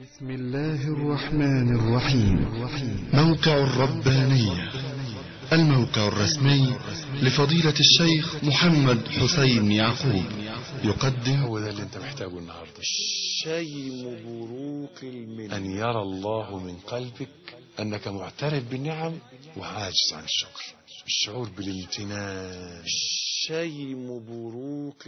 بسم الله الرحمن الرحيم. موقع الربانية، الموقع الرسمي لفضيلة الشيخ محمد حسين يعقوب، يقدم. هو ده اللي انت محتاجه النهارده، شيم بروق المنة، ان يرى الله من قلبك انك معترف بالنعم وعاجز عن الشكر، الشعور بالامتنان، شيم بروق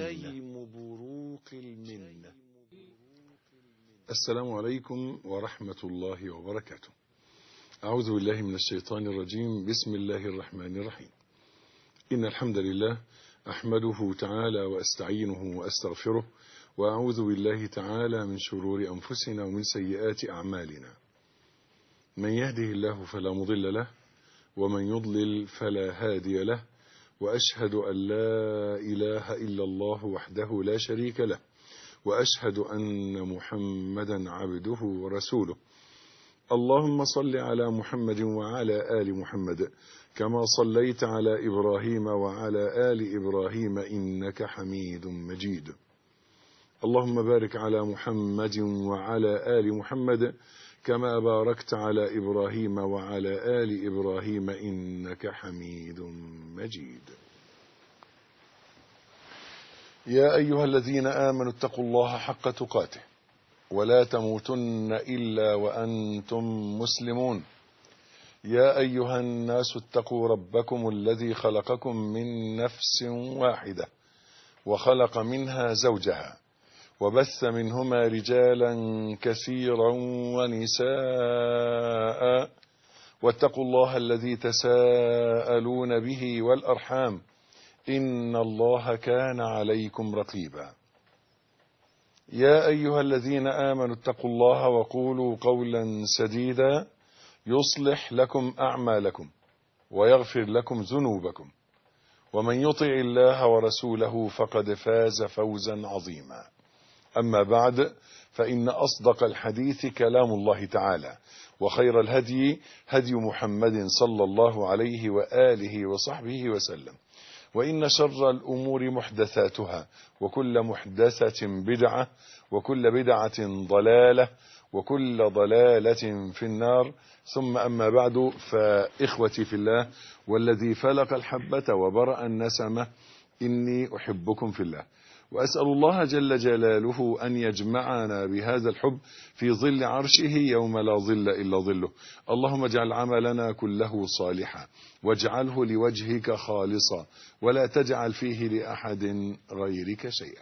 المنة. السلام عليكم ورحمة الله وبركاته. أعوذ بالله من الشيطان الرجيم. بسم الله الرحمن الرحيم. إن الحمد لله أحمده تعالى وأستعينه وأستغفره، وأعوذ بالله تعالى من شرور أنفسنا ومن سيئات أعمالنا. من يهده الله فلا مضل له، ومن يضلل فلا هادي له، وأشهد أن لا إله إلا الله وحده لا شريك له، وأشهد أن محمدا عبده ورسوله. اللهم صل على محمد وعلى آل محمد كما صليت على إبراهيم وعلى آل إبراهيم إنك حميد مجيد. اللهم بارك على محمد وعلى آل محمد كما باركت على إبراهيم وعلى آل إبراهيم إنك حميد مجيد. يا أيها الذين آمنوا اتقوا الله حق تقاته ولا تموتن إلا وأنتم مسلمون. يا أيها الناس اتقوا ربكم الذي خلقكم من نفس واحدة وخلق منها زوجها وبث منهما رجالا كثيرا ونساء، واتقوا الله الذي تساءلون به والأرحام إن الله كان عليكم رقيبا. يا أيها الذين آمنوا اتقوا الله وقولوا قولا سديدا يصلح لكم أعمالكم ويغفر لكم ذنوبكم، ومن يطع الله ورسوله فقد فاز فوزا عظيما. أما بعد، فإن أصدق الحديث كلام الله تعالى، وخير الهدي هدي محمد صلى الله عليه وآله وصحبه وسلم، وإن شر الأمور محدثاتها، وكل محدثة بدعة، وكل بدعة ضلالة، وكل ضلالة في النار. ثم أما بعد، فإخوتي في الله والذي فلق الحبة وبرأ النسمة، إني أحبكم في الله، وأسأل الله جل جلاله أن يجمعنا بهذا الحب في ظل عرشه يوم لا ظل إلا ظله. اللهم اجعل عملنا كله صالحا، واجعله لوجهك خالصا، ولا تجعل فيه لأحد غيرك شيئا.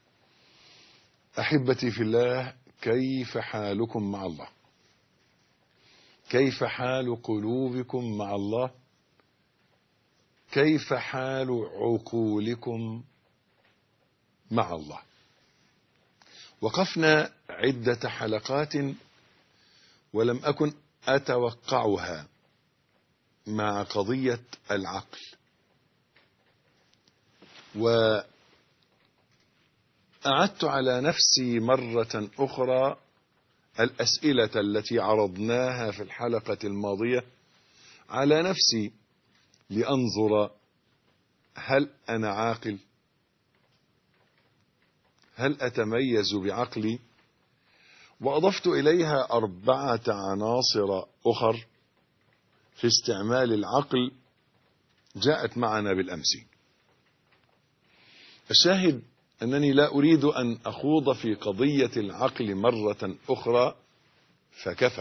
أحبتي في الله، كيف حالكم مع الله؟ كيف حال قلوبكم مع الله؟ كيف حال عقولكم مع الله؟ وقفنا عدة حلقات ولم أكن أتوقعها مع قضية العقل، وأعدت على نفسي مرة أخرى الأسئلة التي عرضناها في الحلقة الماضية على نفسي لأنظر هل أنا عاقل؟ هل أتميز بعقلي؟ وأضفت إليها 4 عناصر أخر في استعمال العقل جاءت معنا بالأمس. الشاهد أنني لا أريد أن أخوض في قضية العقل مرة أخرى فكفى،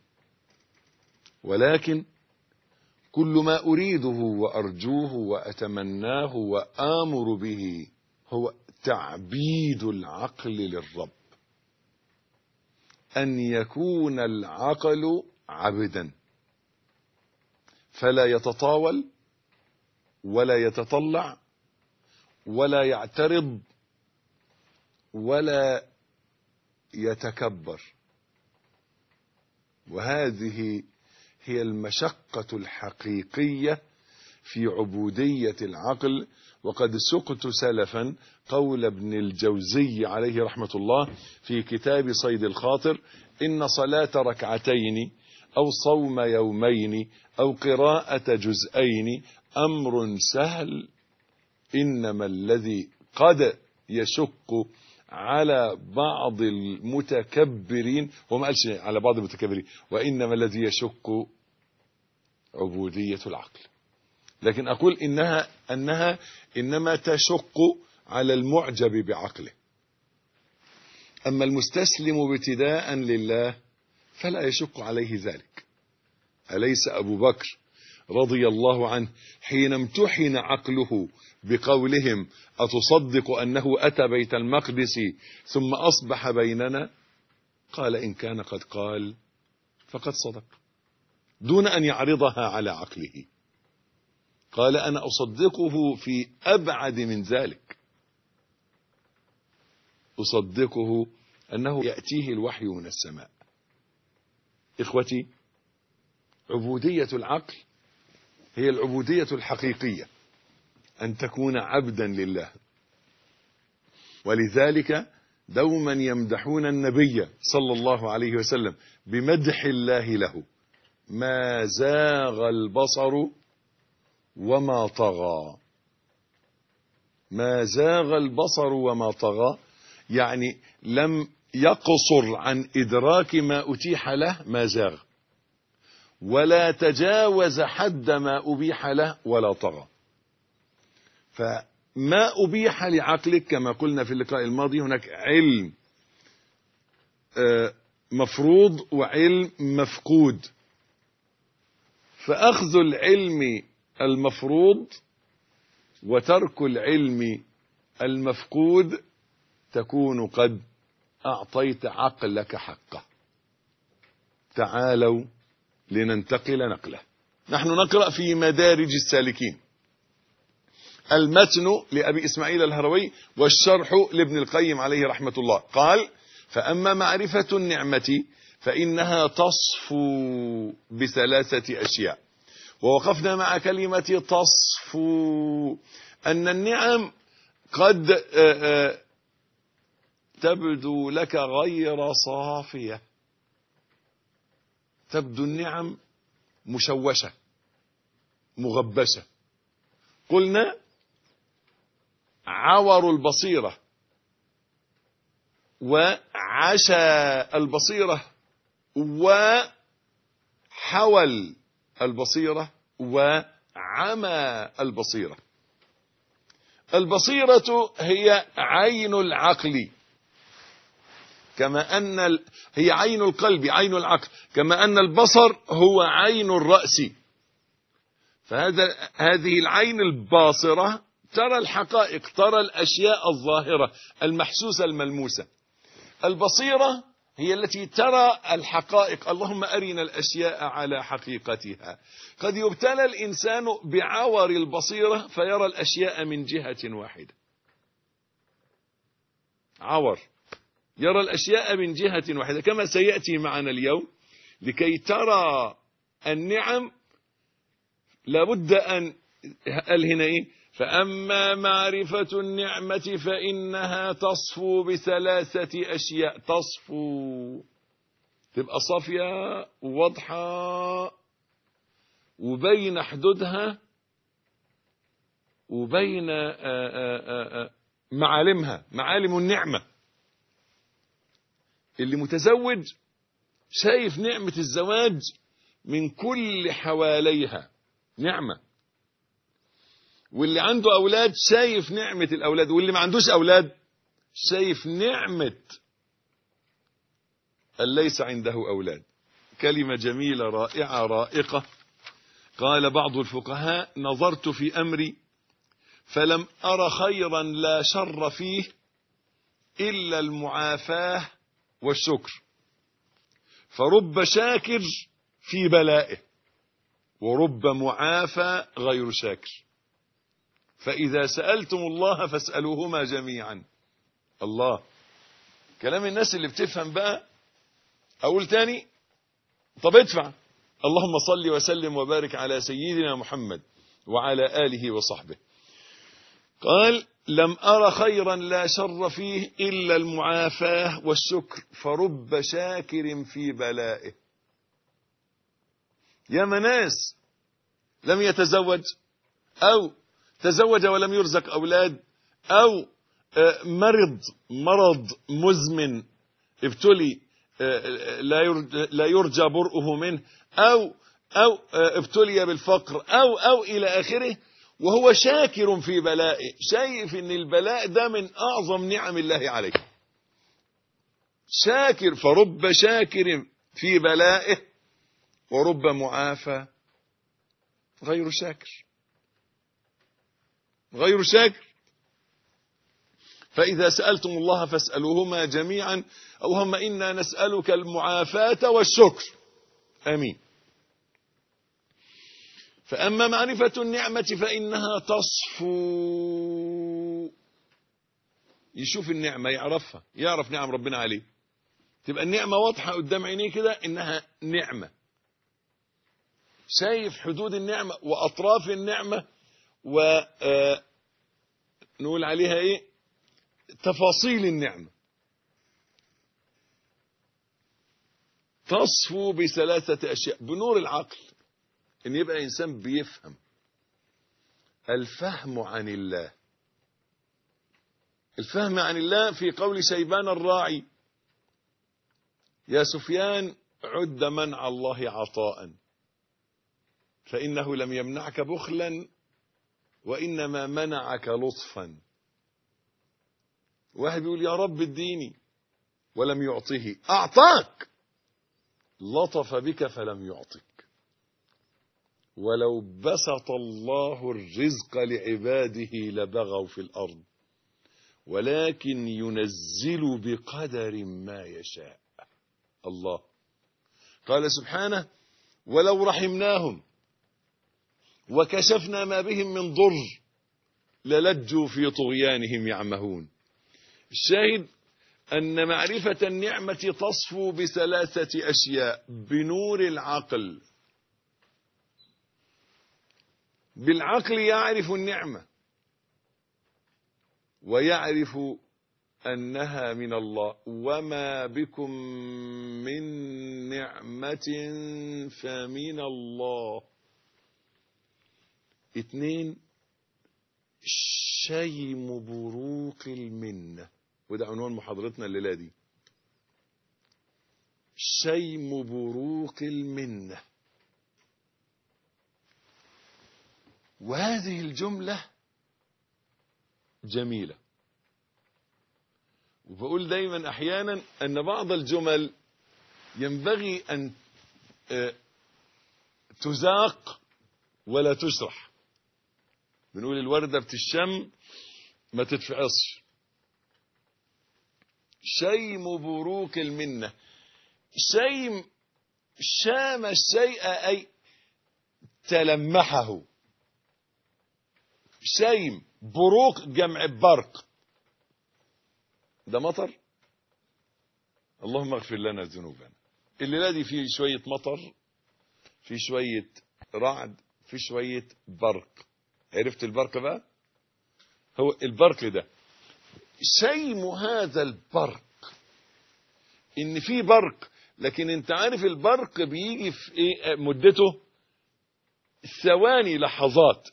ولكن كل ما أريده وأرجوه وأتمناه وآمر به هو تعبيد العقل للرب، أن يكون العقل عبدا، فلا يتطاول ولا يتطلع ولا يعترض ولا يتكبر. وهذه هي المشقة الحقيقية في عبودية العقل. وقد سقت سلفا قول ابن الجوزي عليه رحمة الله في كتاب صيد الخاطر: إن صلاة ركعتين أو صوم يومين أو قراءة جزئين أمر سهل، إنما الذي قد يشق على بعض المتكبرين، هو ما قالش على بعض المتكبرين، وإنما الذي يشق عبودية العقل، لكن أقول أنها إنما تشق على المعجب بعقله. أما المستسلم ابتداء لله فلا يشق عليه ذلك. أليس أبو بكر رضي الله عنه حين امتحن عقله بقولهم أتصدق أنه أتى بيت المقدس ثم أصبح بيننا، قال إن كان قد قال فقد صدق، دون أن يعرضها على عقله. قال أنا أصدقه في أبعد من ذلك، أصدقه أنه يأتيه الوحي من السماء. إخوتي، عبودية العقل هي العبودية الحقيقية، أن تكون عبدا لله. ولذلك دوما يمدحون النبي صلى الله عليه وسلم بمدح الله له: ما زاغ البصر وما طغى. ما زاغ البصر وما طغى، يعني لم يقصر عن إدراك ما أتيح له ما زاغ، ولا تجاوز حد ما أبيح له ولا طغى. فما أبيح لعقلك كما قلنا في اللقاء الماضي، هناك علم مفروض وعلم مفقود، فأخذ العلم المفروض وترك العلم المفقود تكون قد أعطيت عقلك حقه. تعالوا لننتقل نقلة. نحن نقرأ في مدارج السالكين، المتن لأبي إسماعيل الهروي والشرح لابن القيم عليه رحمة الله. قال: فأما معرفة النعمة فإنها تصفو بثلاثة أشياء. ووقفنا مع كلمة تصفو، أن النعم قد تبدو لك غير صافية، تبدو النعم مشوشة مغبشة. قلنا عور البصيرة وعشى البصيرة وحول البصيرة وعمى البصيرة. البصيرة هي عين العقل، كما أن هي عين القلب، عين العقل، كما أن البصر هو عين الرأس. هذه العين الباصرة ترى الحقائق، ترى الأشياء الظاهرة المحسوسة الملموسة. البصيرة هي التي ترى الحقائق، اللهم أرنا الأشياء على حقيقتها. قد يبتلى الإنسان بعور البصيرة فيرى الأشياء من جهة واحدة، عور، يرى الأشياء من جهة واحدة، كما سيأتي معنا اليوم. لكي ترى النعم لابد أن قال هنا إيه؟ فأما معرفة النعمة فإنها تصفو بثلاثة أشياء. تصفو تبقى صافية وواضحة وبين حدودها وبين معالمها، معالم النعمة. اللي متزوج شايف نعمة الزواج من كل حواليها نعمة، واللي عنده أولاد شايف نعمة الأولاد، واللي ما عندوش أولاد شايف نعمة أن ليس عنده أولاد. كلمة جميلة رائعة رائقة. قال بعض الفقهاء: نظرت في أمري فلم أر خيرا لا شر فيه إلا المعافاة والشكر، فرب شاكر في بلائه ورب معافى غير شاكر، فإذا سألتم الله فاسألوهما جميعا. الله، كلام الناس اللي بتفهم بقى. أقول تاني، طب ادفع. اللهم صل وسلم وبارك على سيدنا محمد وعلى آله وصحبه. قال: لم أر خيرا لا شر فيه إلا المعافاة والشكر، فرب شاكر في بلائه. يا مناس لم يتزوج، أو تزوج ولم يرزق أولاد، أو مرض مزمن ابتلي لا يرجى برؤه منه، أو ابتلي بالفقر أو إلى آخره، وهو شاكر في بلائه، شايف ان البلاء ده من أعظم نعم الله عليه، شاكر. فرب شاكر في بلائه ورب معافى غير شاكر. فإذا سألتم الله فاسألوهما جميعا، اللهم إنا نسألك المعافاة والشكر، آمين. فأما معرفة النعمة فإنها تصفو، يشوف النعمة يعرفها، يعرف نعم ربنا عليه، تبقى النعمة واضحة قدام عينيه كده إنها نعمة، شايف حدود النعمة وأطراف النعمة، ونقول عليها إيه، تفاصيل النعمة. تصفو بثلاثة أشياء: بنور العقل، إن يبقى إنسان بيفهم، الفهم عن الله. الفهم عن الله في قول شيبان الراعي: يا سفيان عد منع الله عطاء، فإنه لم يمنعك بخلا وإنما منعك لطفا. واحد يقول يا رب اديني ولم يعطه، أعطاك، لطف بك فلم يعطك. ولو بسط الله الرزق لعباده لبغوا في الأرض ولكن ينزل بقدر ما يشاء. الله قال سبحانه: ولو رحمناهم وكشفنا ما بهم من ضر للجوا في طغيانهم يعمهون. الشاهد أن معرفة النعمة تصفو بثلاثة أشياء: بنور العقل، بالعقل يعرف النعمة ويعرف أنها من الله، وما بكم من نعمة فمن الله. 2، شيم بروق المنة، وده عنوان محاضرتنا الليلة دي، شيم بروق المنة. وهذه الجملة جميلة، وبقول دايما أحيانا أن بعض الجمل ينبغي أن تذاق ولا تشرح. بنقول الوردة بتشم ما تتفعصش. شيم بروق المنة، شام الشيء أي تلمحه. شيم، بروق جمع برق، ده مطر. اللهم اغفر لنا ذنوبنا. الليلة دي فيه شوية مطر، في شوية رعد، في شوية برق. عرفت البرق بقى؟ هو البرق ده شيم هذا البرق، ان في برق، لكن انت عارف البرق بيجي في ايه مدته؟ ثواني، لحظات.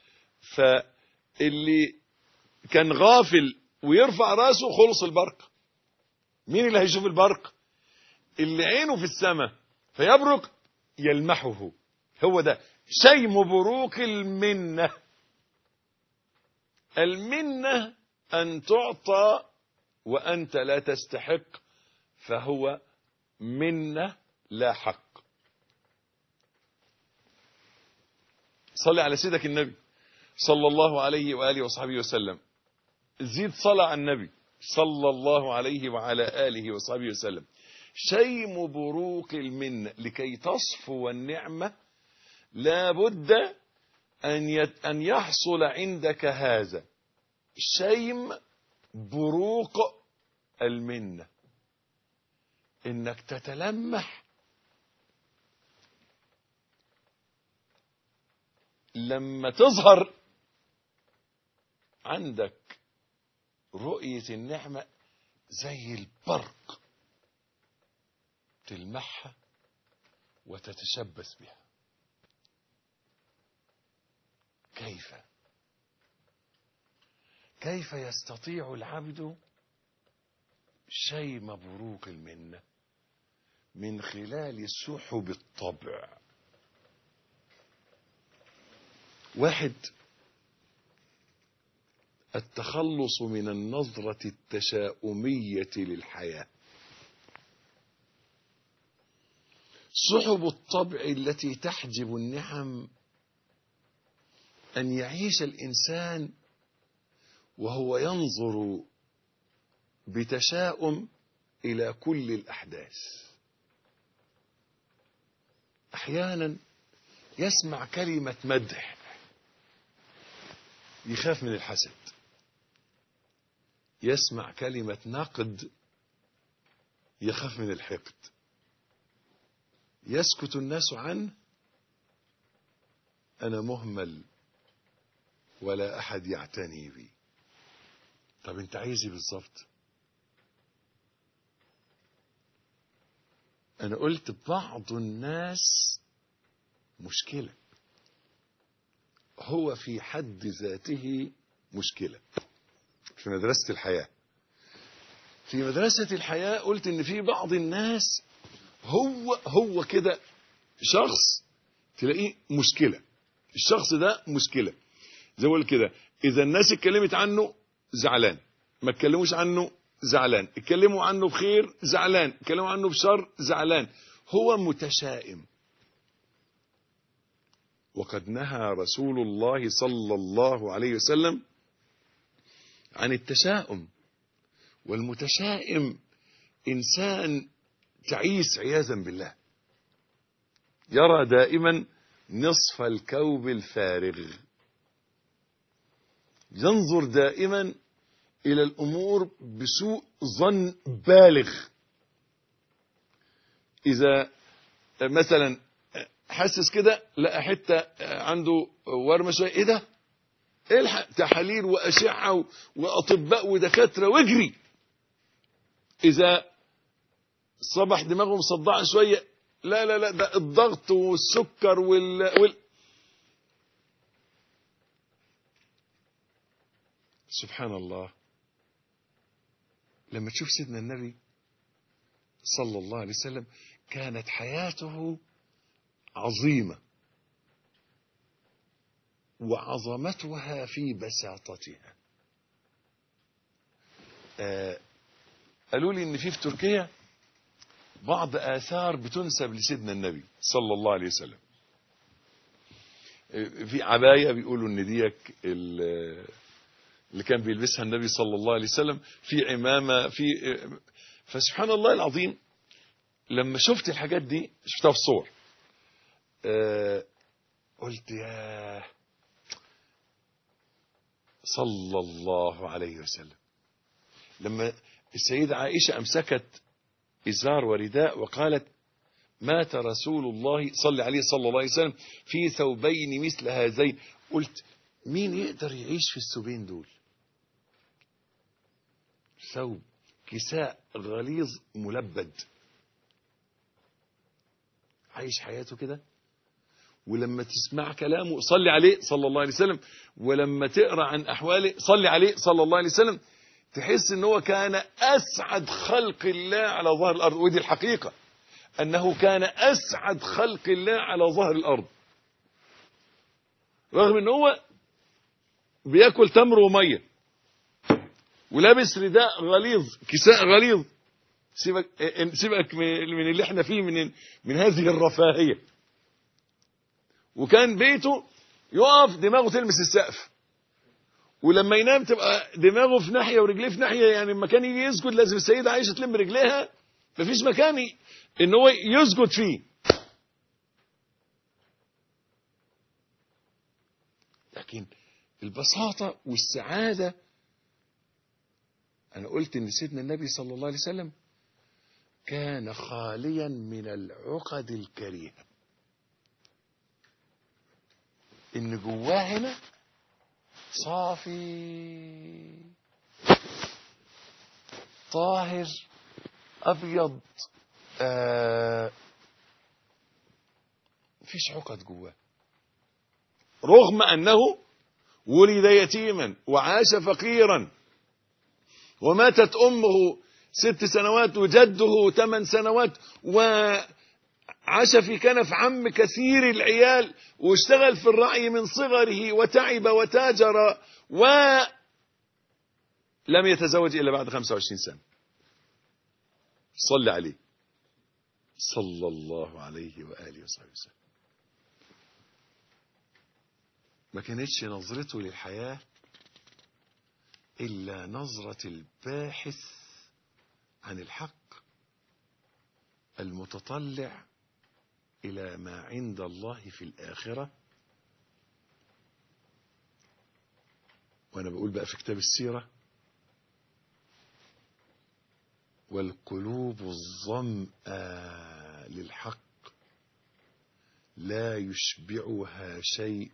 فاللي كان غافل ويرفع راسه خلص البرق. مين اللي هيشوف البرق؟ اللي عينه في السماء فيبرق يلمحه. هو ده شيم بروق المنة. المنة أن تعطى وأنت لا تستحق، فهو منة لا حق. صلي على سيدك النبي صلى الله عليه وآله وصحبه وسلم. زيد صلاة على النبي صلى الله عليه وعلى آله وصحبه وسلم. شيم بروق المنة، لكي تصفو النعمة لا بد أن يحصل عندك هذا شيم بروق المنة، إنك تتلمح لما تظهر عندك رؤية النعمة زي البرق، تلمحها وتتشبث بها. كيف يستطيع العبد شيم بروق المنة؟ من خلال سحب الطبع. واحد، التخلص من النظرة التشاؤمية للحياة. سحب الطبع التي تحجب النعم أن يعيش الإنسان وهو ينظر بتشاؤم إلى كل الأحداث. أحيانا يسمع كلمة مدح يخاف من الحسد، يسمع كلمة نقد يخاف من الحقد، يسكت الناس عنه، أنا مهمل ولا أحد يعتني بي. طب أنت عايز ايه بالظبط؟ أنا قلت بعض الناس مشكلة، هو في حد ذاته مشكلة في مدرسة الحياة. في مدرسة الحياة قلت إن في بعض الناس هو كده شخص تلاقيه مشكلة، الشخص ده مشكلة. زي ما قلت كده، إذا الناس اتكلمت عنه زعلان، ما اتكلموش عنه زعلان، اتكلموا عنه بخير زعلان، اتكلموا عنه بشر زعلان، هو متشائم. وقد نهى رسول الله صلى الله عليه وسلم عن التشاؤم. والمتشائم إنسان تعيس عياذا بالله، يرى دائما نصف الكوب الفارغ، ينظر دائما إلى الأمور بسوء ظن بالغ. إذا مثلا حاسس كده لقى حتة عنده ورمة شوية، إيه ده؟ الحق، تحاليل وأشعة وأطباء ودكاترة واجري. إذا صبح دماغه مصدعة شوية، لا لا لا، ده الضغط والسكر سبحان الله. لما تشوف سيدنا النبي صلى الله عليه وسلم كانت حياته عظيمة، وعظمتها في بساطتها. قالوا لي ان في تركيا بعض آثار بتنسب لسيدنا النبي صلى الله عليه وسلم. في عباية بيقولوا ان ديك اللي كان بيلبسها النبي صلى الله عليه وسلم، في عمامة، فسبحان الله العظيم لما شفت الحاجات دي، شفتها في صور، قلت يا صلى الله عليه وسلم. لما السيدة عائشة أمسكت إزار ورداء وقالت مات رسول الله صلى عليه صلى الله عليه وسلم في ثوبين مثل هذين، قلت مين يقدر يعيش في الثوبين دول؟ ثوب كساء غليظ ملبد، عايش حياته كده. ولما تسمع كلامه صلي عليه صلى الله عليه وسلم، ولما تقرأ عن أحواله صلي عليه صلى الله عليه وسلم، تحس ان هو كان أسعد خلق الله على ظهر الأرض. ودي الحقيقة، أنه كان أسعد خلق الله على ظهر الأرض، رغم ان هو بياكل تمر ومية ولابس رداء غليظ كساء غليظ. سيبك من اللي احنا فيه من هذه الرفاهية. وكان بيته يقف دماغه تلمس السقف، ولما ينام تبقى دماغه في ناحية ورجليه في ناحية، يعني لما كان يجي يسجد لازم السيدة عائشة تلم رجليها، مفيش مكان ان هو يسجد فيه. لكن البساطة والسعادة، أنا قلت إن سيدنا النبي صلى الله عليه وسلم كان خاليا من العقد الكريهة، إن جواه هنا صافي طاهر أبيض، مفيش عقد جواه، رغم أنه ولد يتيما وعاش فقيرا، وماتت أمه 6 سنوات وجده 8 سنوات، وعاش في كنف عم كثير العيال، واشتغل في الرعي من صغره وتعب وتاجر، ولم يتزوج إلا بعد 25 سنة. صلى عليه صلى الله عليه وآله وصحبه وسلم. ما كانتش نظرته للحياة إلا نظرة الباحث عن الحق المتطلع إلى ما عند الله في الآخرة. وأنا بقول بقى في كتاب السيرة: والقلوب الظمآ للحق لا يشبعها شيء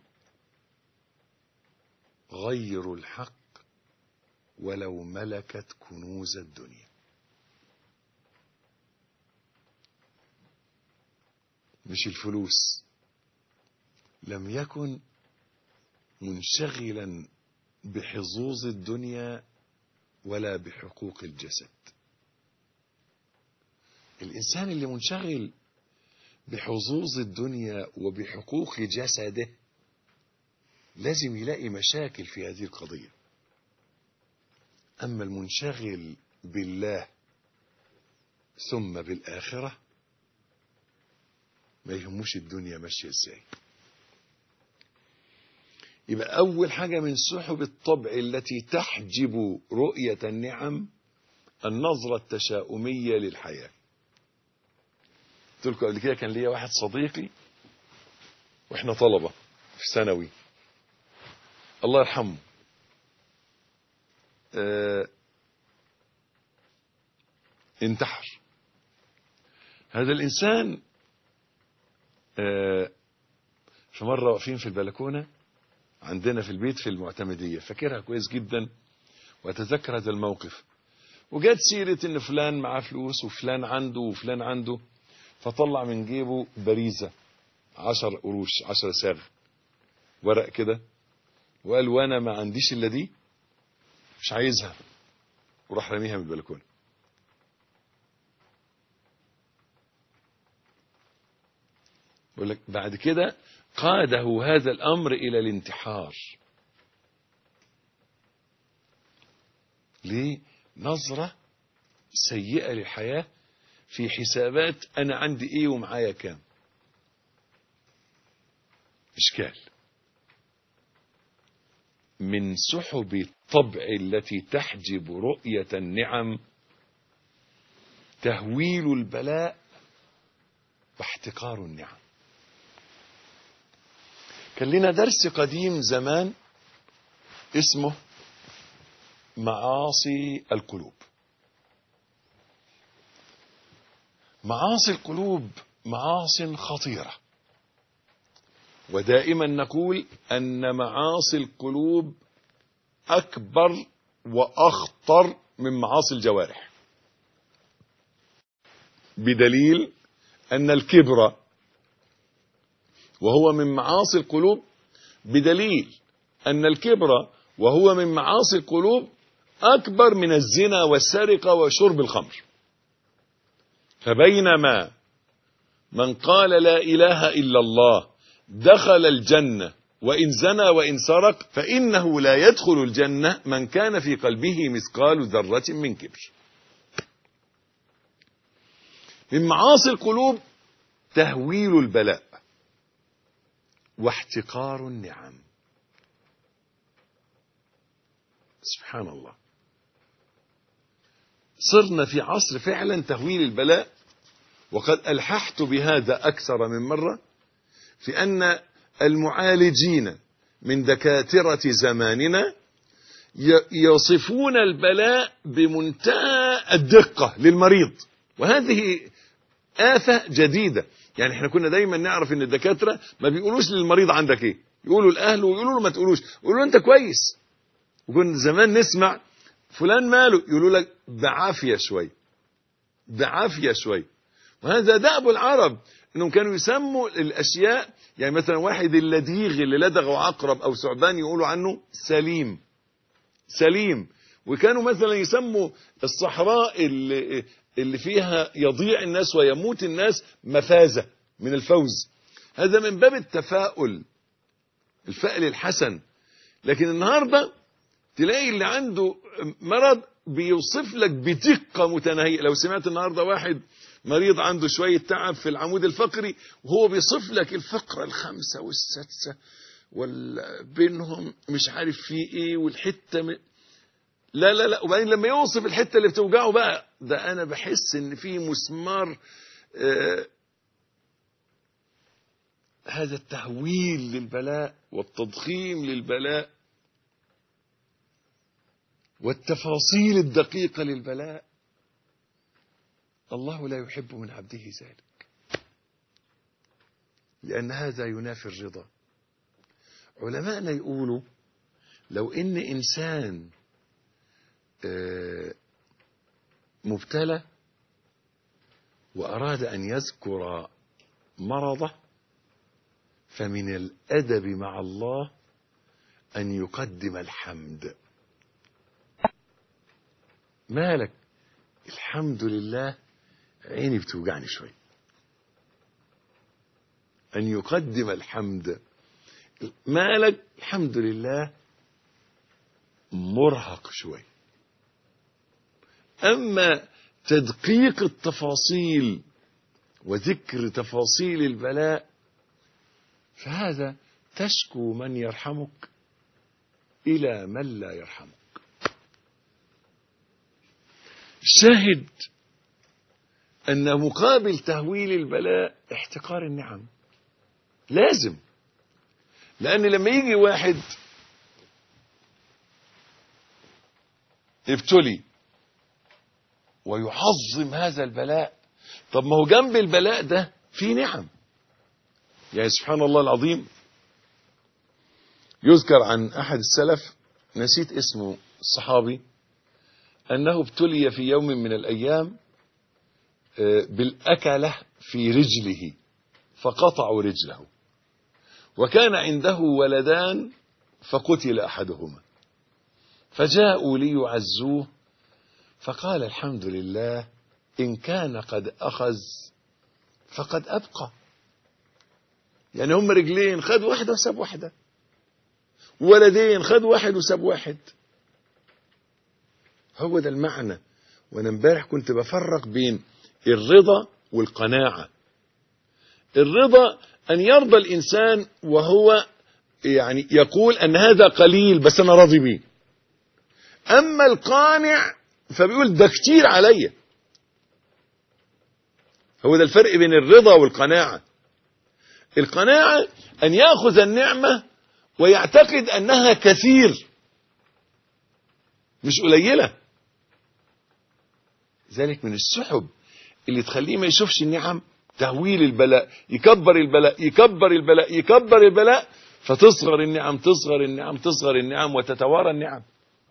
غير الحق ولو ملكت كنوز الدنيا. مش الفلوس. لم يكن منشغلا بحظوظ الدنيا ولا بحقوق الجسد. الإنسان اللي منشغل بحظوظ الدنيا وبحقوق جسده لازم يلاقي مشاكل في هذه القضية. أما المنشغل بالله ثم بالآخرة ما يهموش الدنيا ماشية ازاي. يبقى أول حاجة من سحب الطبع التي تحجب رؤية النعم النظرة التشاؤمية للحياة. قلت لكم قبل كده كان ليا واحد صديقي واحنا طلبة في ثانوي، الله يرحمه، انتحر. هذا الإنسان في مرة واقفين في البلكونة عندنا في البيت في المعتمدية، فاكرها كويس جدا وأتذكر هذا الموقف، وجات سيرة إن فلان معاه فلوس وفلان عنده وفلان عنده، فطلع من جيبه بريزة 10 قروش 10 ساغ ورق كده، وقال وانا ما عنديش الا دي مش عايزها، وراح رميها من البلكونه. بقول لك بعد كده قاده هذا الامر الى الانتحار. ليه؟ نظرة سيئة للحياة في حسابات انا عندي ايه ومعايا كام. اشكال. من سحب الطبع التي تحجب رؤية النعم تهويل البلاء واحتقار النعم. كان لنا درس قديم زمان اسمه معاصي القلوب. معاصي القلوب معاص خطيرة، ودائما نقول أن معاصي القلوب أكبر وأخطر من معاصي الجوارح، بدليل أن الكبر وهو من معاصي القلوب، بدليل أن الكبر وهو من معاصي القلوب أكبر من الزنا والسرقة وشرب الخمر. فبينما من قال لا إله إلا الله دخل الجنة وإن زنى وإن سرق، فإنه لا يدخل الجنة من كان في قلبه مثقال ذرة من كبر. من معاصي القلوب تهويل البلاء واحتقار النعم. سبحان الله، صرنا في عصر فعلا تهويل البلاء. وقد ألححت بهذا أكثر من مرة في أن المعالجين من دكاترة زماننا يصفون البلاء بمنتهى الدقة للمريض، وهذه آفة جديدة. يعني احنا كنا دايما نعرف ان الدكاترة ما بيقولوش للمريض عندك ايه، يقولوا لأهله ويقولوا له ما تقولوش، يقولوا له انت كويس. وكنا زمان نسمع فلان ماله، يقولوا لك بعافية شوي بعافية شوي. وهذا دأب العرب، انهم كانوا يسموا الاشياء، يعني مثلا واحد اللديغ اللي لدغه عقرب او ثعبان يقولوا عنه سليم، سليم. وكانوا مثلا يسموا الصحراء اللي فيها يضيع الناس ويموت الناس مفازة، من الفوز. هذا من باب التفاؤل، الفأل الحسن. لكن النهاردة تلاقي اللي عنده مرض بيوصف لك بدقة متناهية. لو سمعت النهاردة واحد مريض عنده شوية تعب في العمود الفقري وهو بيصف لك الفقرة الخامسة والسادسة بينهم مش عارف فيه ايه والحتة لا لا لا. وبعدين لما يوصف الحتة اللي بتوجعه بقى، ده انا بحس ان فيه مسمار. هذا التهويل للبلاء والتضخيم للبلاء والتفاصيل الدقيقة للبلاء، الله لا يحب من عبده ذلك، لأن هذا ينافي الرضا. علماءنا يقولوا لو إن إنسان مبتلى وأراد أن يذكر مرضه، فمن الأدب مع الله أن يقدم الحمد. مالك؟ الحمد لله عيني بتوجعني شوي. أن يقدم الحمد. مالك؟ الحمد لله مرهق شوي. أما تدقيق التفاصيل وذكر تفاصيل البلاء فهذا تشكو من يرحمك إلى من لا يرحمك. الشاهد أن مقابل تهويل البلاء احتقار النعم لازم. لأن لما يجي واحد ابتلي ويعظم هذا البلاء، طب ما هو جنب البلاء ده في نعم. يعني سبحان الله العظيم، يذكر عن أحد السلف، نسيت اسمه الصحابي، أنه ابتلي في يوم من الأيام بالأكلة في رجله فقطعوا رجله، وكان عنده ولدان فقتل أحدهما، فجاءوا ليعزوه فقال الحمد لله إن كان قد أخذ فقد أبقى. يعني هم رجلين خد واحدة وساب واحدة، ولدين خد واحد وساب واحد. هو ده المعنى. وانا امبارح كنت بفرق بين الرضا والقناعة. الرضا أن يرضى الإنسان وهو يعني يقول أن هذا قليل بس أنا راضي بيه. أما القانع فبيقول ده كتير عليا. هو ده الفرق بين الرضا والقناعة. القناعة أن يأخذ النعمة ويعتقد أنها كثير مش قليلة. ذلك من السحب اللي تخليه ما يشوفش النعم، تهويل البلاء، يكبر البلاء يكبر البلاء يكبر البلاء، فتصغر النعم تصغر النعم تصغر النعم وتتوارى النعم.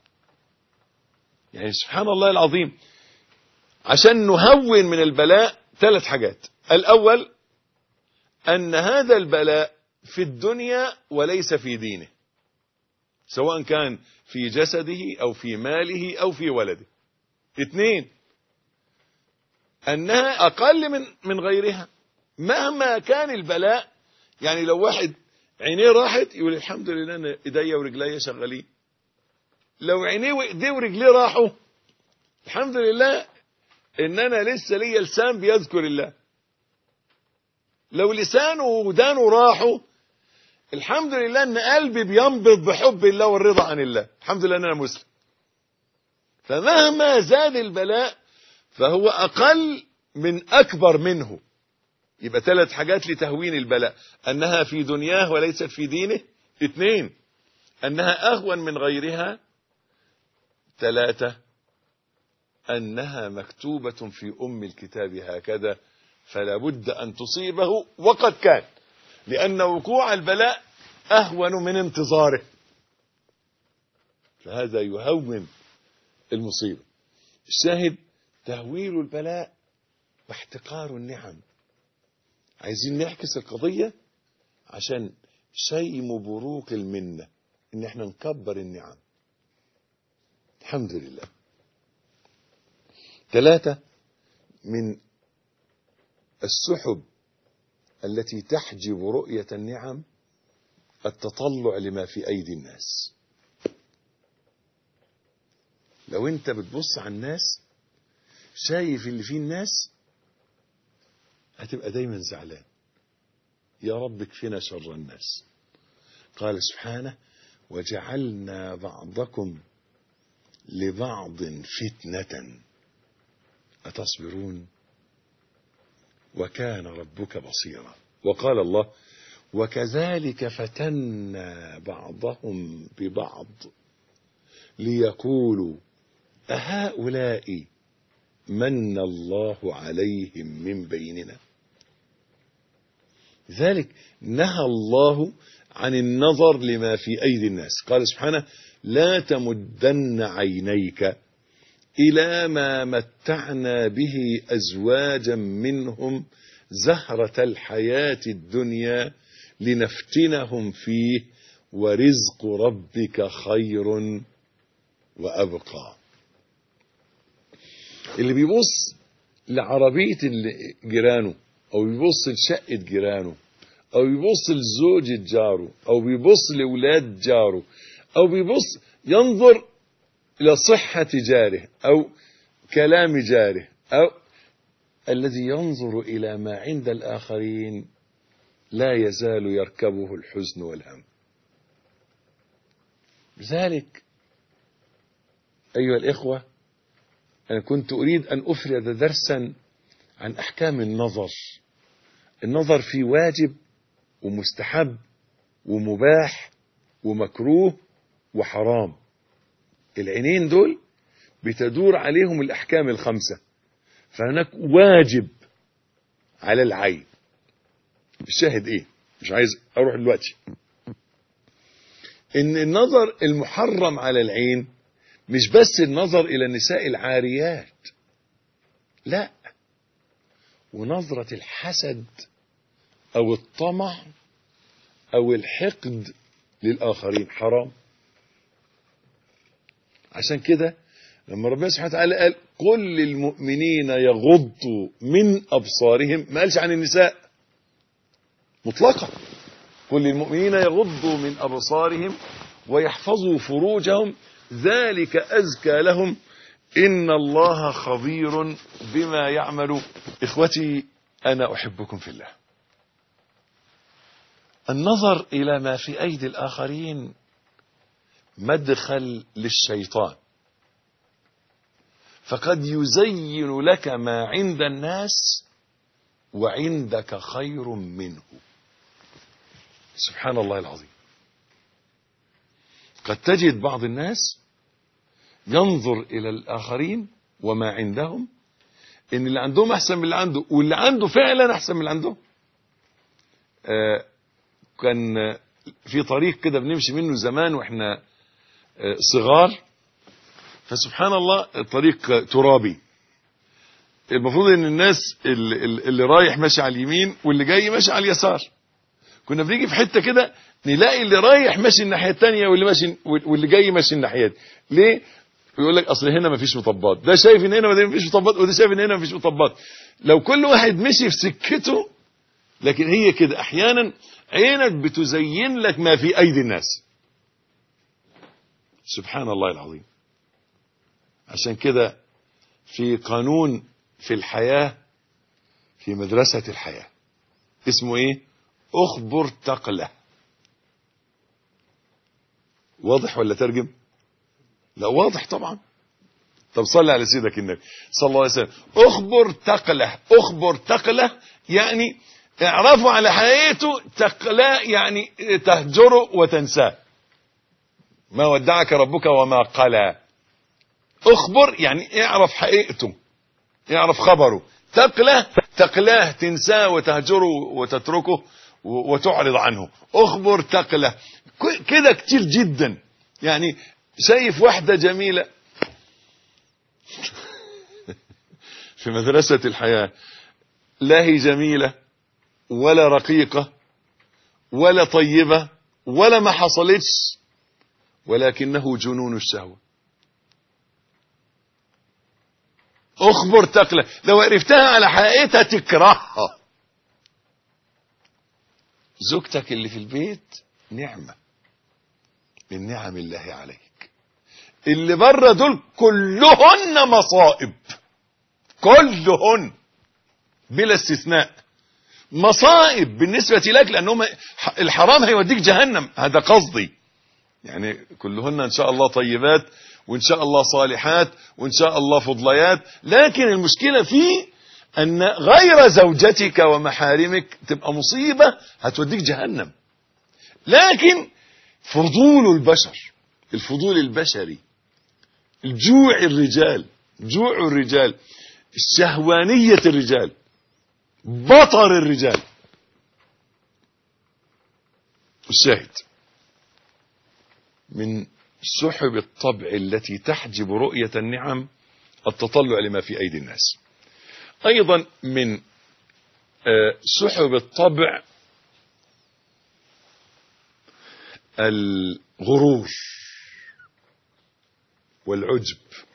يعني سبحان الله العظيم، عشان نهون من البلاء 3 حاجات. الأول أن هذا البلاء في الدنيا وليس في دينه، سواء كان في جسده أو في ماله أو في ولده. 2 أنها أقل من غيرها مهما كان البلاء. يعني لو واحد عينيه راحت يقول الحمد لله أن إيديا ورجلي شغالين. لو عينيه وإيديه ورجليه راحوا الحمد لله إن أنا لسه ليا لسان بيذكر الله. لو لسانه ودانه راحوا الحمد لله أن قلبي بينبض بحب الله والرضا عن الله. الحمد لله أن أنا مسلم. فمهما زاد البلاء فهو أقل من أكبر منه. يبقى 3 حاجات لتهوين البلاء: أنها في دنياه وليست في دينه. 2 أنها أهون من غيرها. 3 أنها مكتوبة في أم الكتاب هكذا، فلا بد أن تصيبه وقد كان، لأن وقوع البلاء أهون من انتظاره، فهذا يهون المصيبة. الشاهد تهويل البلاء واحتقار النعم. عايزين نعكس القضية عشان شيم بروق المنة، ان احنا نكبر النعم. الحمد لله. 3 من السحب التي تحجب رؤية النعم التطلع لما في أيدي الناس. لو انت بتبص على الناس شايف اللي فيه الناس هتبقى دايما زعلان. يا رب اكفنا شر الناس. قال سبحانه: وجعلنا بعضكم لبعض فتنة أتصبرون وكان ربك بصيرا. وقال الله: وكذلك فتنا بعضهم ببعض ليقولوا أهؤلاء من الله عليهم من بيننا. ذلك نهى الله عن النظر لما في أيدي الناس. قال سبحانه: لا تمدن عينيك إلى ما متعنا به أزواجا منهم زهرة الحياة الدنيا لنفتنهم فيه ورزق ربك خير وأبقى. اللي بيبص لعربية جيرانه أو بيبص لشقة جيرانه أو بيبص لزوجة جاره أو بيبص لأولاد جاره أو بيبص ينظر إلى صحة جاره أو كلام جاره أو الذي ينظر إلى ما عند الآخرين لا يزال يركبه الحزن والهم. لذلك أيها الإخوة أنا كنت أريد أن أفرد درسا عن أحكام النظر. النظر فيه واجب ومستحب ومباح ومكروه وحرام. العينين دول بتدور عليهم الأحكام الخمسة، فهناك واجب على العين. الشاهد إيه؟ مش عايز أروح دلوقتي. إن النظر المحرم على العين مش بس النظر إلى النساء العاريات، لا، ونظرة الحسد أو الطمع أو الحقد للآخرين حرام. عشان كده لما ربنا سبحانه وتعالى قال قل للمؤمنين يغضوا من أبصارهم، ما قالش عن النساء مطلقا. قل للمؤمنين يغضوا من أبصارهم ويحفظوا فروجهم ذلك أزكى لهم إن الله خبير بما يعمل. إخوتي أنا أحبكم في الله. النظر إلى ما في أيدي الآخرين مدخل للشيطان، فقد يزين لك ما عند الناس وعندك خير منه. سبحان الله العظيم. قد تجد بعض الناس ينظر إلى الآخرين وما عندهم إن اللي عندهم أحسن من اللي عنده، واللي عنده فعلا أحسن من اللي عندهم. كان في طريق كده بنمشي منه زمان وإحنا صغار، فسبحان الله الطريق ترابي. المفروض ان الناس اللي رايح ماشي على اليمين واللي جاي ماشي على اليسار. كنا بنيجي في حته كده نلاقي اللي رايح ماشي الناحيه الثانيه واللي جاي ماشي الناحيه دي. ليه؟ يقول لك اصل هنا مفيش مطبات، ده شايف ان هنا مفيش مطبات وده شايف ان هنا مفيش مطبات. لو كل واحد مشي في سكته، لكن هي كده احيانا عينك بتزين لك ما في ايدي الناس. سبحان الله العظيم. عشان كده في قانون في الحياة، في مدرسة الحياة، اسمه ايه؟ اخبر تقله. واضح ولا ترجم؟ لا واضح طبعا. طب صلي على سيدك النبي صلى الله عليه وسلم. اخبر تقله. اخبر تقله يعني اعرفوا على حقيقته. تقله يعني تهجره وتنساه. ما ودعك ربك وما قلى. اخبر يعني اعرف حقيقته، اعرف خبره. تقلاه تنساه وتهجره وتتركه وتعرض عنه. اخبر تقله. كده كتير جدا. يعني شايف واحدة جميلة في مدرسة الحياة، لا هي جميلة ولا رقيقة ولا طيبة ولا ما حصلتش، ولكنه جنون الشهوة. اخبر تقلى، لو عرفتها على حقيقتها تكرهها. زوجتك اللي في البيت نعمة من نعم الله عليك. اللي بره دول كلهن مصائب، كلهن بلا استثناء مصائب بالنسبة لك، لأنهم الحرام هيوديك جهنم. هذا قصدي، يعني كلهن إن شاء الله طيبات، وإن شاء الله صالحات، وإن شاء الله فضليات، لكن المشكلة فيه أن غير زوجتك ومحارمك تبقى مصيبة هتوديك جهنم. لكن فضول البشر، الفضول البشري، الجوع الرجال، جوع الرجال، الشهوانية الرجال، بطر الرجال. الشاهد من سحب الطبع التي تحجب رؤية النعم التطلع لما في أيدي الناس. أيضا من سحب الطبع الغرور والعجب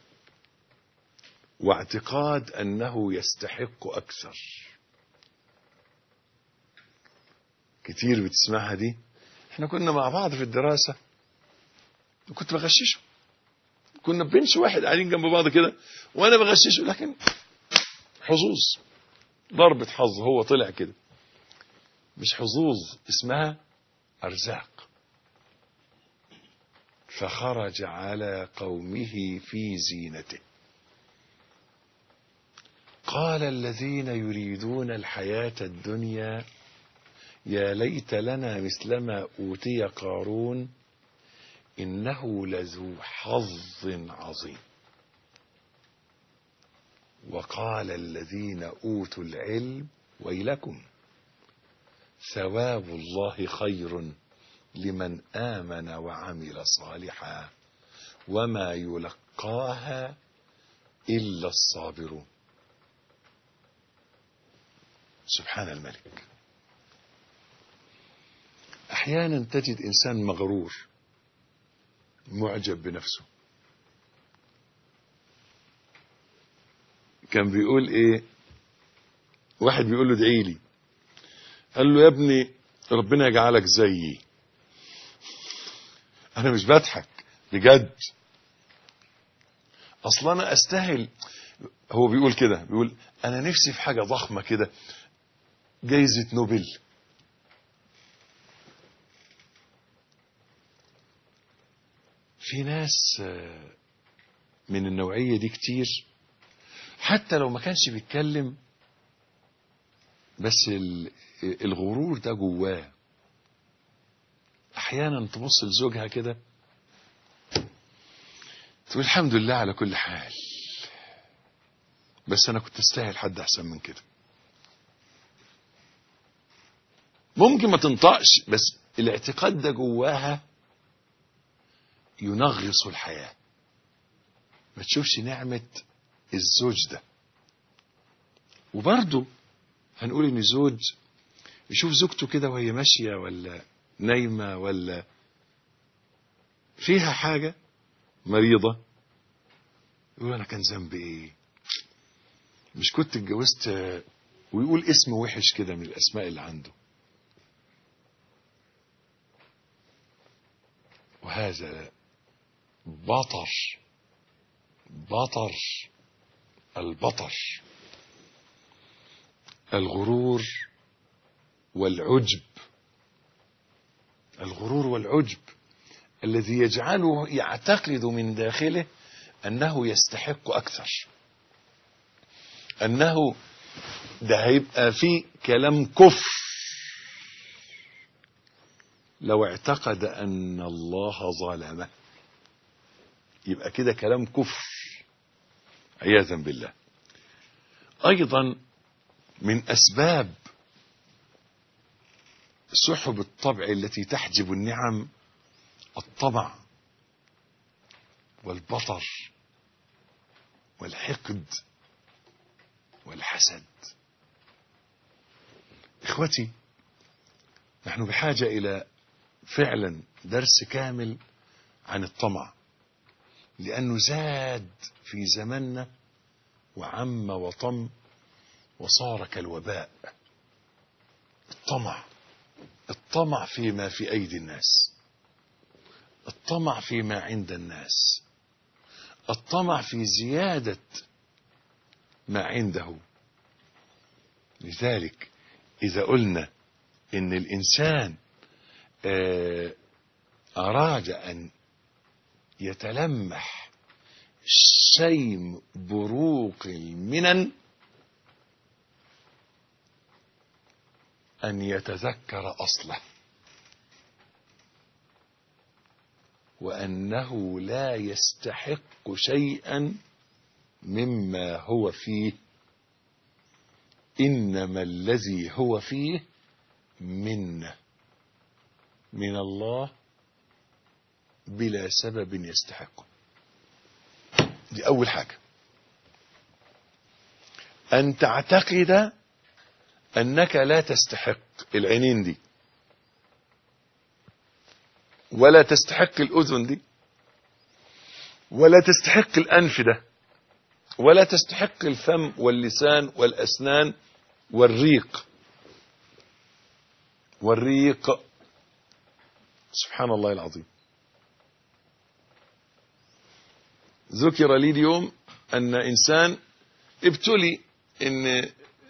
واعتقاد أنه يستحق أكثر. كتير بتسمعها دي. احنا كنا مع بعض في الدراسة وكنت بغششه، كنا بنش واحد قاعدين جنب بعض كده وانا بغششه، لكن حظوظ، ضربة حظ، هو طلع كده. مش حظوظ، اسمها أرزاق. فخرج على قومه في زينته قال الذين يريدون الحياة الدنيا يا ليت لنا مثل ما أوتي قارون إنه لذو حظ عظيم. وقال الذين أوتوا العلم ويلكم ثواب الله خير لمن آمن وعمل صالحا وما يلقاها إلا الصابرون. سبحان الملك. أحيانا تجد إنسان مغرور معجب بنفسه. كان بيقول إيه، واحد بيقول له ادعي لي، قال له يا ابني ربنا يجعلك زيي. أنا مش بضحك بجد، أصلا أنا أستاهل. هو بيقول كده، بيقول أنا نفسي في حاجة ضخمة كده، جايزة نوبل. في ناس من النوعية دي كتير، حتى لو ما كانش بيتكلم بس الغرور ده جواه. احيانا تبص لزوجها كده تقول الحمد لله على كل حال، بس انا كنت استاهل حد احسن من كده. ممكن ما تنطقش، بس الاعتقاد ده جواها ينغص الحياة. ما تشوفش نعمة الزوج ده. وبرضه هنقول ان زوج يشوف زوجته كده وهي ماشية ولا نايمة ولا فيها حاجة، مريضة، يقول انا كان ذنبي ايه، مش كنت اتجوزت، ويقول اسم وحش كده من الاسماء اللي عنده. وهذا بطر البطر، الغرور والعجب، الغرور والعجب الذي يجعله يعتقد من داخله أنه يستحق أكثر، أنه ده هيبقى فيه كلام كفر لو اعتقد أن الله ظلمه، يبقى كده كلام كفر عياذا بالله. أيضا من أسباب سحب الطبع التي تحجب النعم الطمع والبطر والحقد والحسد. إخوتي، نحن بحاجة إلى فعلا درس كامل عن الطمع، لأنه زاد في زمننا وعم وطم وصار كالوباء. الطمع فيما في أيدي الناس، الطمع فيما عند الناس، الطمع في زيادة ما عنده. لذلك إذا قلنا إن الإنسان أراد أن يتلمح شيم بروق المنن، أن يتذكر أصله، وأنه لا يستحق شيئا مما هو فيه، إنما الذي هو فيه منة من الله بلا سبب يستحقه. دي أول حاجة، أن تعتقد أنك لا تستحق العينين دي، ولا تستحق الأذن دي، ولا تستحق الأنف ده، ولا تستحق الفم واللسان والأسنان والريق. سبحان الله العظيم. ذكر لي اليوم أن إنسان ابتلي إن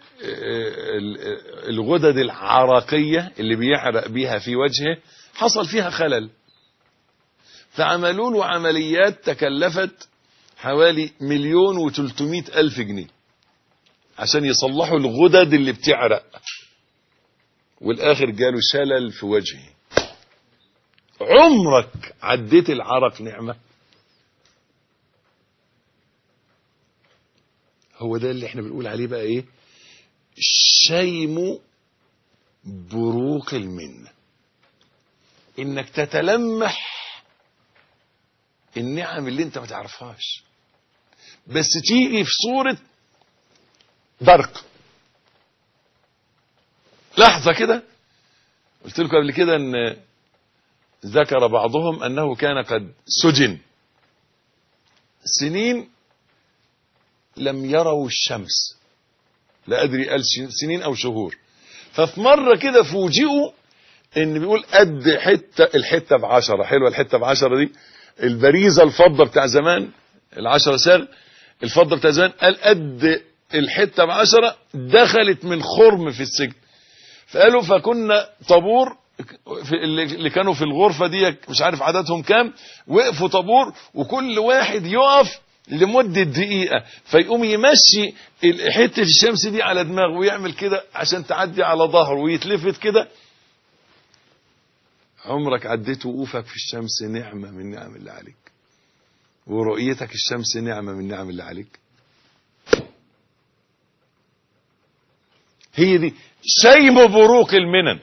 الغدد العرقية اللي بيعرق بيها في وجهه حصل فيها خلل، فعملوا له عمليات تكلفت حوالي 1,300,000 جنيه عشان يصلحوا الغدد اللي بتعرق، والآخر جاله شلل في وجهه. عمرك عديت العرق نعمة؟ هو ده اللي احنا بنقول عليه بقى ايه؟ شيم بروق المنة، انك تتلمح النعم اللي انت ما تعرفهاش، بس تيجي في صورة برق. لحظة كده، قلت لكم قبل كده ان ذكر بعضهم انه كان قد سجن سنين لم يروا الشمس، لا ادري قال سنين او شهور. ففي مرة كده فوجئوا ان بيقول قد الحتة ب10، حلوة الحتة ب10 دي، البريزة الفضة بتاع زمان، 10 ساغ الفضة بتاع زمان، قال قد الحتة ب10 دخلت من خرم في السجن. فقالوا فكنا طابور اللي كانوا في الغرفة دي، مش عارف عددهم كام، وقفوا طابور وكل واحد يقف لمدة دقيقة، فيقوم يمشي حتة الشمس دي على دماغه ويعمل كده عشان تعدي على ظهره ويتلفت كده. عمرك عديت وقوفك في الشمس نعمة من نعم الله عليك، ورؤيتك الشمس نعمة من نعم الله عليك. هي دي شيم بروق المنن،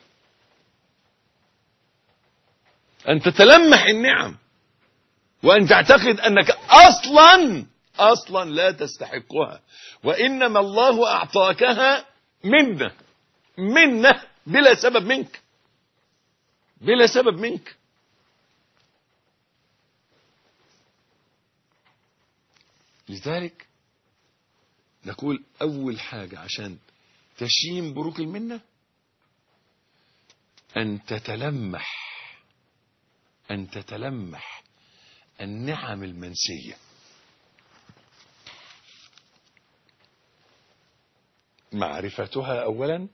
أن تتلمح النعم وأن تعتقد أنك أصلا لا تستحقها، وإنما الله أعطاكها منة بلا سبب منك. لذلك نقول أول حاجة عشان تشيم بروق المنة أن تتلمح النعم المنسية. معرفتها أولا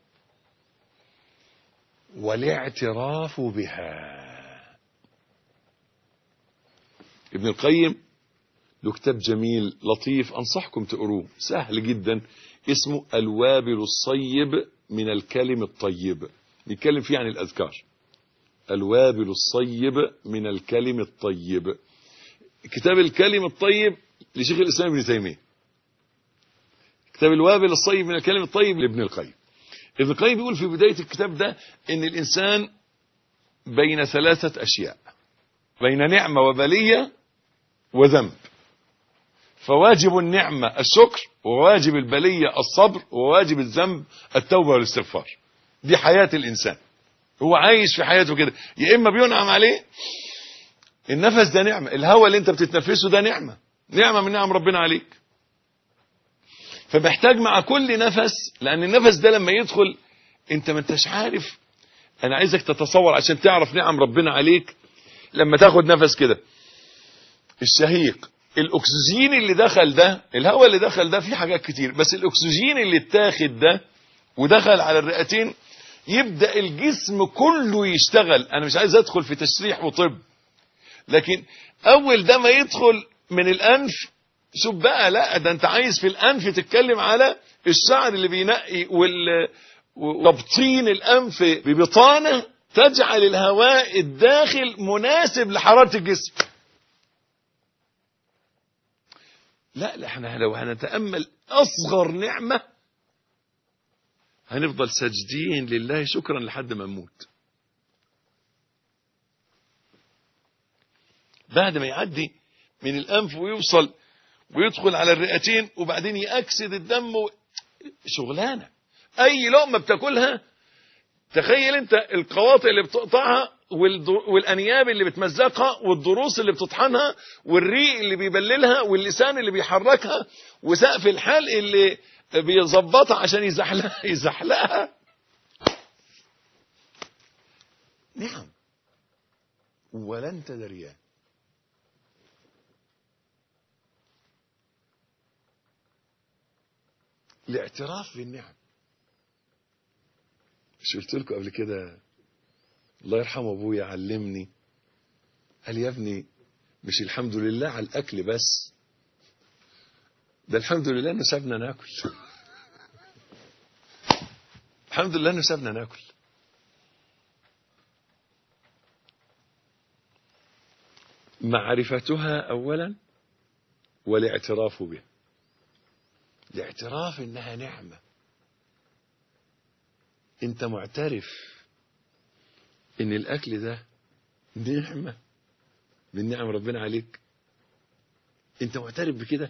والاعتراف بها. ابن القيم له كتاب جميل لطيف أنصحكم تقروه، سهل جدا، اسمه الوابل الصيب من الكلم الطيب، بيتكلم فيه عن الأذكار. الوابل الصيب من الكلم الطيب، كتاب الكلم الطيب لشيخ الإسلام ابن تيمية، كتاب الوابل الصيب من الكلم الطيب لابن القيم. ابن القيم بيقول في بداية الكتاب ده ان الإنسان بين 3 أشياء، بين نعمة وبلية وذنب. فواجب النعمة الشكر، وواجب البلية الصبر، وواجب الذنب التوبة والاستغفار. دي حياة الإنسان، هو عايش في حياته كده. يا إما بينعم عليه، النفس ده نعمة، الهواء اللي انت بتتنفسه ده نعمة من نعم ربنا عليك. فمحتاج مع كل نفس، لأن النفس ده لما يدخل انت ما انتش عارف. أنا عايزك تتصور عشان تعرف نعم ربنا عليك. لما تاخد نفس كده، الشهيق، الأكسجين اللي دخل ده، الهواء اللي دخل ده فيه حاجات كتير، بس الأكسجين اللي اتاخد ده ودخل على الرئتين، يبدأ الجسم كله يشتغل. أنا مش عايز أدخل في تشريح وطب، لكن أول ده ما يدخل من الأنف، شوف بقى، لا ده أنت عايز في الأنف تتكلم على الشعر اللي بينقي وتبطين الأنف ببطانة تجعل الهواء الداخل مناسب لحرارة الجسم. لا احنا لو هنتأمل أصغر نعمة هنفضل ساجدين لله شكرا لحد ما نموت. بعد ما يعدي من الأنف ويوصل ويدخل على الرئتين وبعدين يأكسد الدم شغلانة. أي لقمة بتاكلها تخيل انت القواطع اللي بتقطعها والأنياب اللي بتمزقها والضروس اللي بتطحنها والريق اللي بيبللها واللسان اللي بيحركها وسقف الحلق اللي بيظبطها عشان يزحلقها. نعم ولا انت دريان. الاعتراف بالنعم. مش قلت لكم قبل كده، الله يرحمه ابويا علمني، قال يا ابني مش الحمد لله على الاكل بس، ده الحمد لله انه سابنا ناكل. الحمد لله انه سابنا ناكل. معرفتها اولا والاعتراف بها. الاعتراف انها نعمة، انت معترف ان الاكل ده نعمة من نعم ربنا عليك، انت معترف بكده.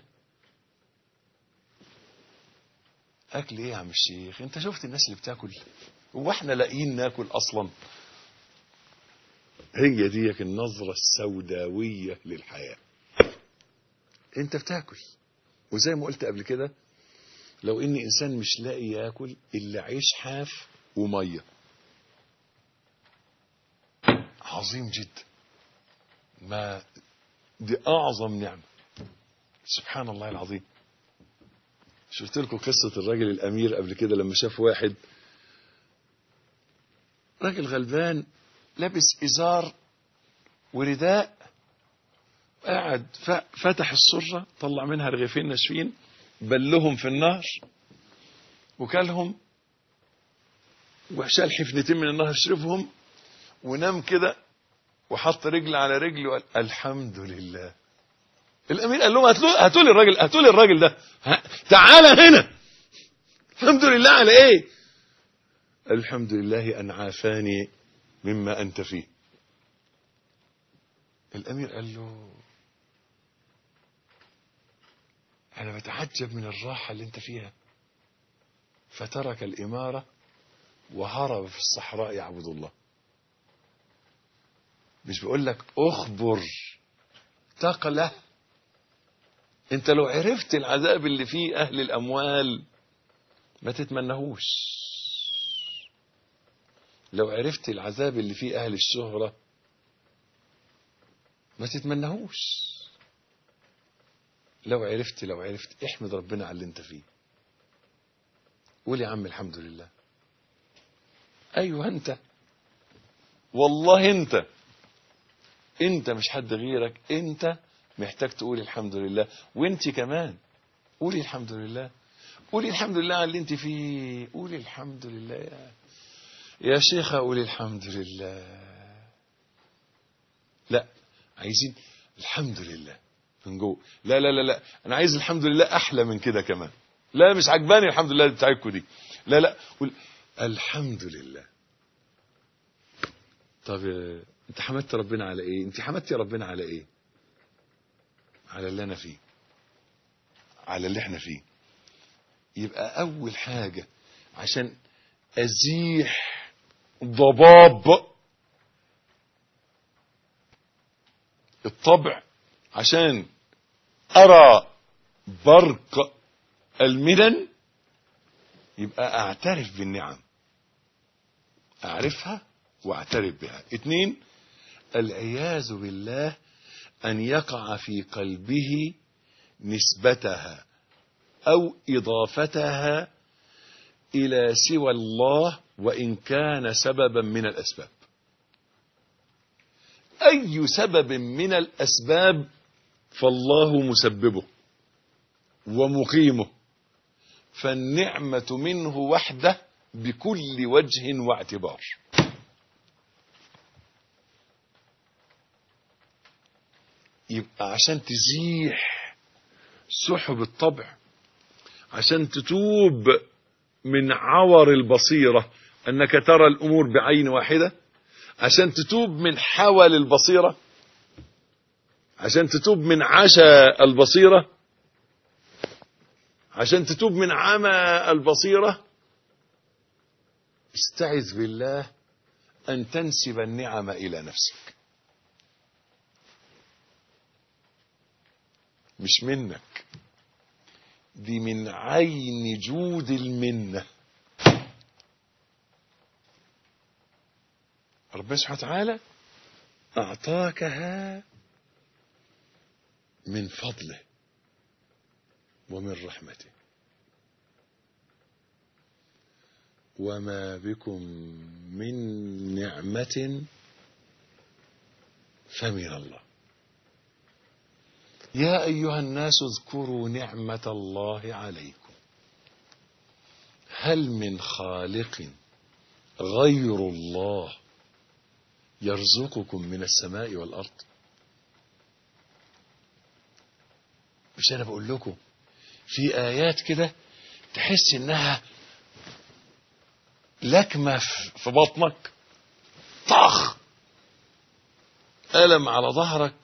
اكل ايه يا عم الشيخ؟ انت شفت الناس اللي بتاكل؟ هو احنا لاقيين ناكل اصلا؟ هي ديك النظرة السوداوية للحياة. انت بتاكل، وزي ما قلت قبل كده، لو ان انسان مش لاقي ياكل الا عيش حاف وميه، عظيم جدا، ما دي اعظم نعمه. سبحان الله العظيم. شفت لكم قصه الراجل الامير قبل كده لما شاف واحد راجل غلبان لابس ازار ورداء، قاعد فتح السره طلع منها رغيفين ناشفين بلهم في النهر وكلهم وشال حفنتين من النهر شربهم ونام كده وحط رجل على رجل وقال الحمد لله. الامير قال لهم هاتوا لي الراجل ده، تعالى هنا. الحمد لله على ايه؟ الحمد لله ان عافاني مما انت فيه. الامير قال له انا بتعجب من الراحه اللي انت فيها. فترك الاماره وهرب في الصحراء يعبد الله. مش بقول لك اخبر تقله. انت لو عرفت العذاب اللي فيه اهل الاموال ما تتمنهوش. لو عرفت العذاب اللي فيه اهل الشهرة ما تتمنهوش. لو عرفت احمد ربنا على اللي انت فيه. قول يا عم الحمد لله. ايوه انت، والله انت مش حد غيرك، انت محتاج تقول الحمد لله. وانت كمان قولي الحمد لله. قولي الحمد لله على اللي انت فيه. قولي الحمد لله يا شيخة، قولي الحمد لله. لا عايزين الحمد لله من جوه. لا لا لا لا، انا عايز الحمد لله احلى من كده كمان. لا مش عجباني الحمد لله بتاعتكم دي. لا لا، قول الحمد لله. طب انت حمدت ربنا على ايه؟ انت حمدتي ربنا على ايه؟ على اللي انا فيه، على اللي احنا فيه. يبقى اول حاجة عشان أزيح ضباب الطبع عشان أرى برق المنن، يبقى أعترف بالنعم، أعرفها وأعترف بها. 2، العياذ بالله أن يقع في قلبه نسبتها أو إضافتها إلى سوى الله وإن كان سببا من الأسباب. أي سبب من الأسباب فالله مسببه ومقيمه، فالنعمة منه وحده بكل وجه واعتبار. يبقى عشان تزيح سحب الطبع، عشان تتوب من عور البصيرة أنك ترى الأمور بعين واحدة، عشان تتوب من حول البصيرة، عشان تتوب من عشا البصيرة، عشان تتوب من عمى البصيرة، استعذ بالله أن تنسب النعم إلى نفسك، مش منك، دي من عين جود المنة. ربنا سبحانه وتعالى أعطاكها من فضله ومن رحمته، وما بكم من نعمة فمن الله. يا أيها الناس اذكروا نعمة الله عليكم، هل من خالق غير الله يرزقكم من السماء والأرض؟ مش أنا بقول لكم في آيات كده تحس إنها لكمة في بطنك، طخ، ألم على ظهرك،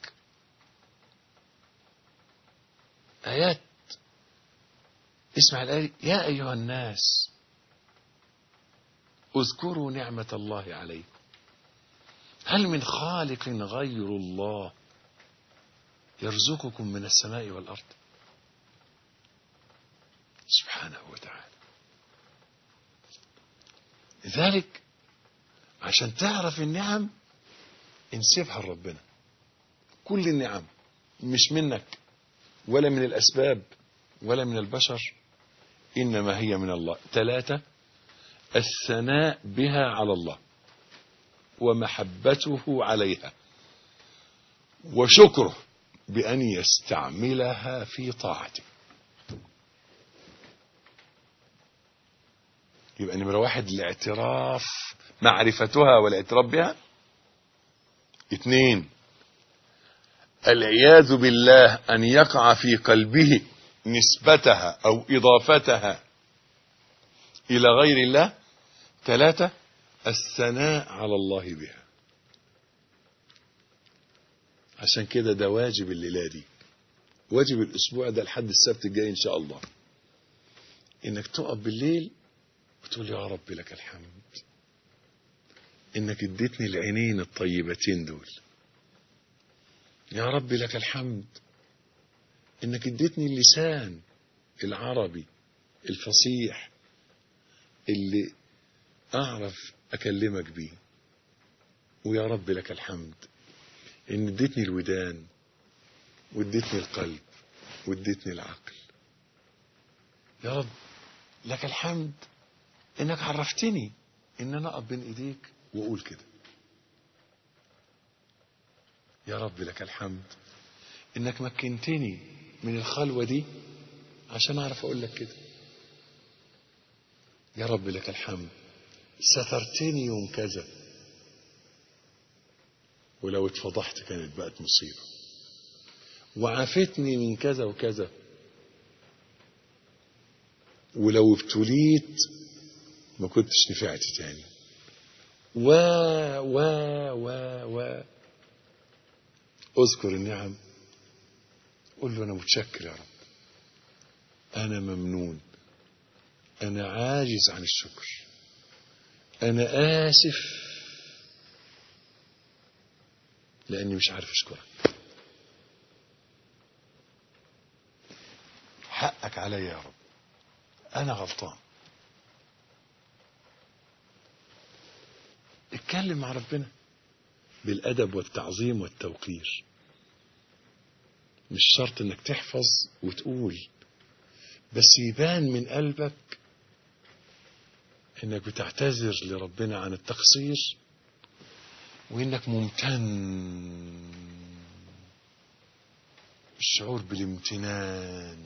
آيات. اسمع الآية: يا أيها الناس اذكروا نعمة الله عليكم، هل من خالق غير الله يرزقكم من السماء والأرض؟ سبحانه وتعالى. لذلك عشان تعرف النعم انسبها لربنا. كل النعم مش منك ولا من الأسباب ولا من البشر، إنما هي من الله. 3، الثناء بها على الله ومحبته عليها وشكره بأن يستعملها في طاعته. يبقى نمرة 1 الاعتراف، معرفتها والاعتراف بها. 2، العياذ بالله أن يقع في قلبه نسبتها أو إضافتها إلى غير الله. 3، الثناء على الله بها. عشان كده ده واجب الليلة دي، واجب الأسبوع ده لحد السبت الجاي إن شاء الله، إنك تقف بالليل وتقول يا رب لك الحمد إنك اديتني العينين الطيبتين دول، يا رب لك الحمد إنك اديتني اللسان العربي الفصيح اللي أعرف أكلمك بيه، ويا رب لك الحمد إن اديتني الودان واديتني القلب واديتني العقل. يا رب لك الحمد إنك عرفتني إن أنا أقف بين إيديك وأقول كده. يا رب لك الحمد إنك مكنتني من الخلوة دي عشان أعرف أقول لك كده. يا رب لك الحمد سترتني يوم كذا، ولو اتفضحت كانت بقت مصيبة، وعافتني من كذا وكذا، ولو ابتليت ما كنتش نفعت تاني، و اذكر النعم، قل له أنا متشكر يا رب، أنا ممنون، أنا عاجز عن الشكر، أنا آسف لأني مش عارف أشكرك، حقك عليا يا رب، أنا غلطان. اتكلم مع ربنا بالأدب والتعظيم والتوقير. مش شرط انك تحفظ وتقول، بس يبان من قلبك انك بتعتذر لربنا عن التقصير، وانك ممتن، الشعور بالامتنان.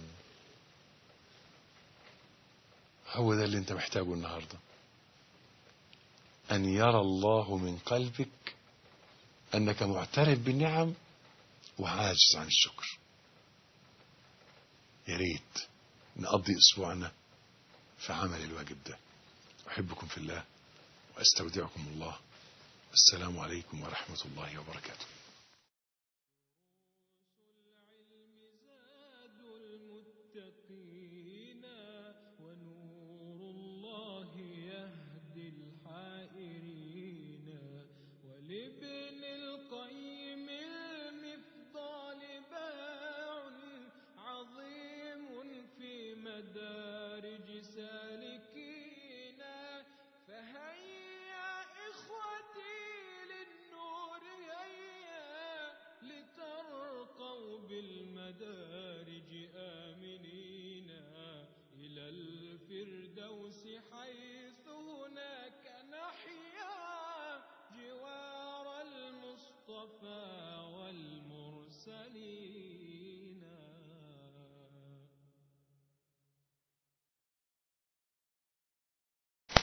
هو ده اللي انت محتاجه النهارده، ان يرى الله من قلبك انك معترف بالنعم وعاجز عن الشكر. يا ريت نقضي اسبوعنا في عمل الواجب ده. احبكم في الله واستودعكم الله. السلام عليكم ورحمة الله وبركاته.